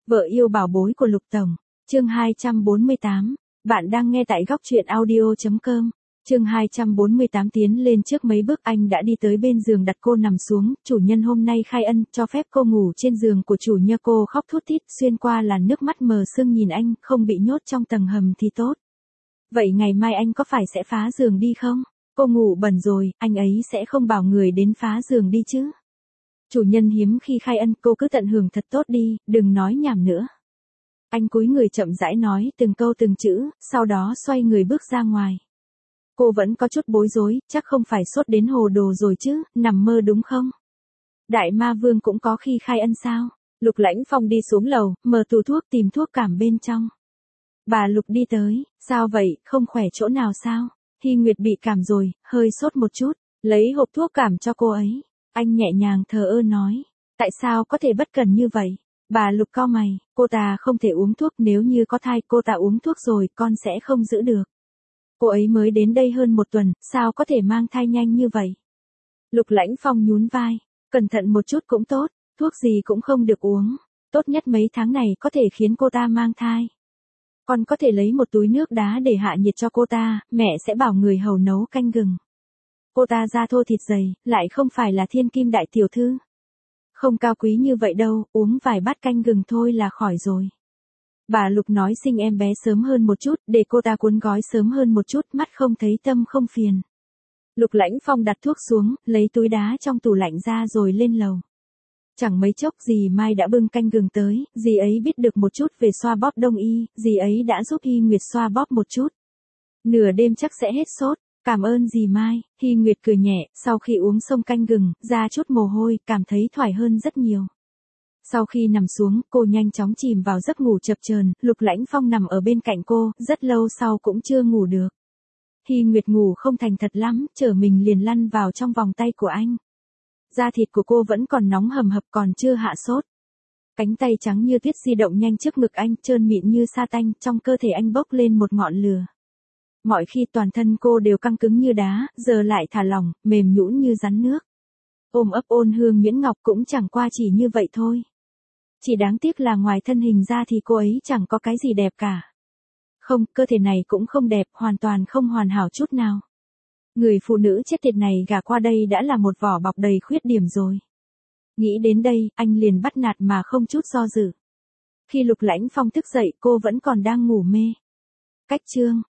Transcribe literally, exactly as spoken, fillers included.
Vợ yêu bảo bối của Lục Tổng. Chương hai trăm bốn mươi tám. Bạn đang nghe tại góc truyện audio chấm com. Chương hai trăm bốn mươi tám. Tiến lên trước mấy bước anh đã đi tới bên giường đặt cô nằm xuống. Chủ nhân hôm nay khai ân cho phép cô ngủ trên giường của chủ nhân. Cô khóc thút thít xuyên qua làn nước mắt mờ sương nhìn anh, không bị nhốt trong tầng hầm thì tốt. Vậy ngày mai anh có phải sẽ phá giường đi không? Cô ngủ bẩn rồi, anh ấy sẽ không bảo người đến phá giường đi chứ. Chủ nhân hiếm khi khai ân, cô cứ tận hưởng thật tốt đi, đừng nói nhảm nữa. Anh cúi người chậm rãi nói từng câu từng chữ, sau đó xoay người bước ra ngoài. Cô vẫn có chút bối rối, chắc không phải sốt đến hồ đồ rồi chứ, nằm mơ đúng không? Đại ma vương cũng có khi khai ân sao? Lục Lãnh Phong đi xuống lầu, mở tủ thuốc tìm thuốc cảm bên trong. Bà Lục đi tới, sao vậy, không khỏe chỗ nào sao? Hy Nguyệt bị cảm rồi, hơi sốt một chút, lấy hộp thuốc cảm cho cô ấy. Anh nhẹ nhàng thờ ơ nói, tại sao có thể bất cần như vậy? Bà Lục cau mày, cô ta không thể uống thuốc, nếu như có thai cô ta uống thuốc rồi con sẽ không giữ được. Cô ấy mới đến đây hơn một tuần, sao có thể mang thai nhanh như vậy? Lục Lãnh Phong nhún vai, cẩn thận một chút cũng tốt, thuốc gì cũng không được uống, tốt nhất mấy tháng này có thể khiến cô ta mang thai. Con có thể lấy một túi nước đá để hạ nhiệt cho cô ta, mẹ sẽ bảo người hầu nấu canh gừng. Cô ta da thô thịt dày, lại không phải là thiên kim đại tiểu thư. Không cao quý như vậy đâu, uống vài bát canh gừng thôi là khỏi rồi. Bà Lục nói sinh em bé sớm hơn một chút, để cô ta cuốn gói sớm hơn một chút, mắt không thấy tâm không phiền. Lục Lãnh Phong đặt thuốc xuống, lấy túi đá trong tủ lạnh ra rồi lên lầu. Chẳng mấy chốc dì Mai đã bưng canh gừng tới, dì ấy biết được một chút về xoa bóp đông y, dì ấy đã giúp Hy Nguyệt xoa bóp một chút. Nửa đêm chắc sẽ hết sốt. Cảm ơn dì Mai, Hy Nguyệt cười nhẹ, sau khi uống xong canh gừng, ra chút mồ hôi, cảm thấy thoải hơn rất nhiều. Sau khi nằm xuống, cô nhanh chóng chìm vào giấc ngủ chập chờn. Lục Lãnh Phong nằm ở bên cạnh cô, rất lâu sau cũng chưa ngủ được. Hy Nguyệt ngủ không thành thật lắm, trở mình liền lăn vào trong vòng tay của anh. Da thịt của cô vẫn còn nóng hầm hập, còn chưa hạ sốt. Cánh tay trắng như tuyết di động nhanh trước ngực anh, trơn mịn như sa tanh, trong cơ thể anh bốc lên một ngọn lửa. Mọi khi toàn thân cô đều căng cứng như đá, giờ lại thả lỏng, mềm nhũn như rắn nước. Ôm ấp ôn hương Miễn Ngọc cũng chẳng qua chỉ như vậy thôi. Chỉ đáng tiếc là ngoài thân hình ra thì cô ấy chẳng có cái gì đẹp cả. Không, cơ thể này cũng không đẹp, hoàn toàn không hoàn hảo chút nào. Người phụ nữ chết tiệt này gả qua đây đã là một vỏ bọc đầy khuyết điểm rồi. Nghĩ đến đây, anh liền bắt nạt mà không chút do dự. Khi Lục Lãnh Phong thức dậy, cô vẫn còn đang ngủ mê. Cách chương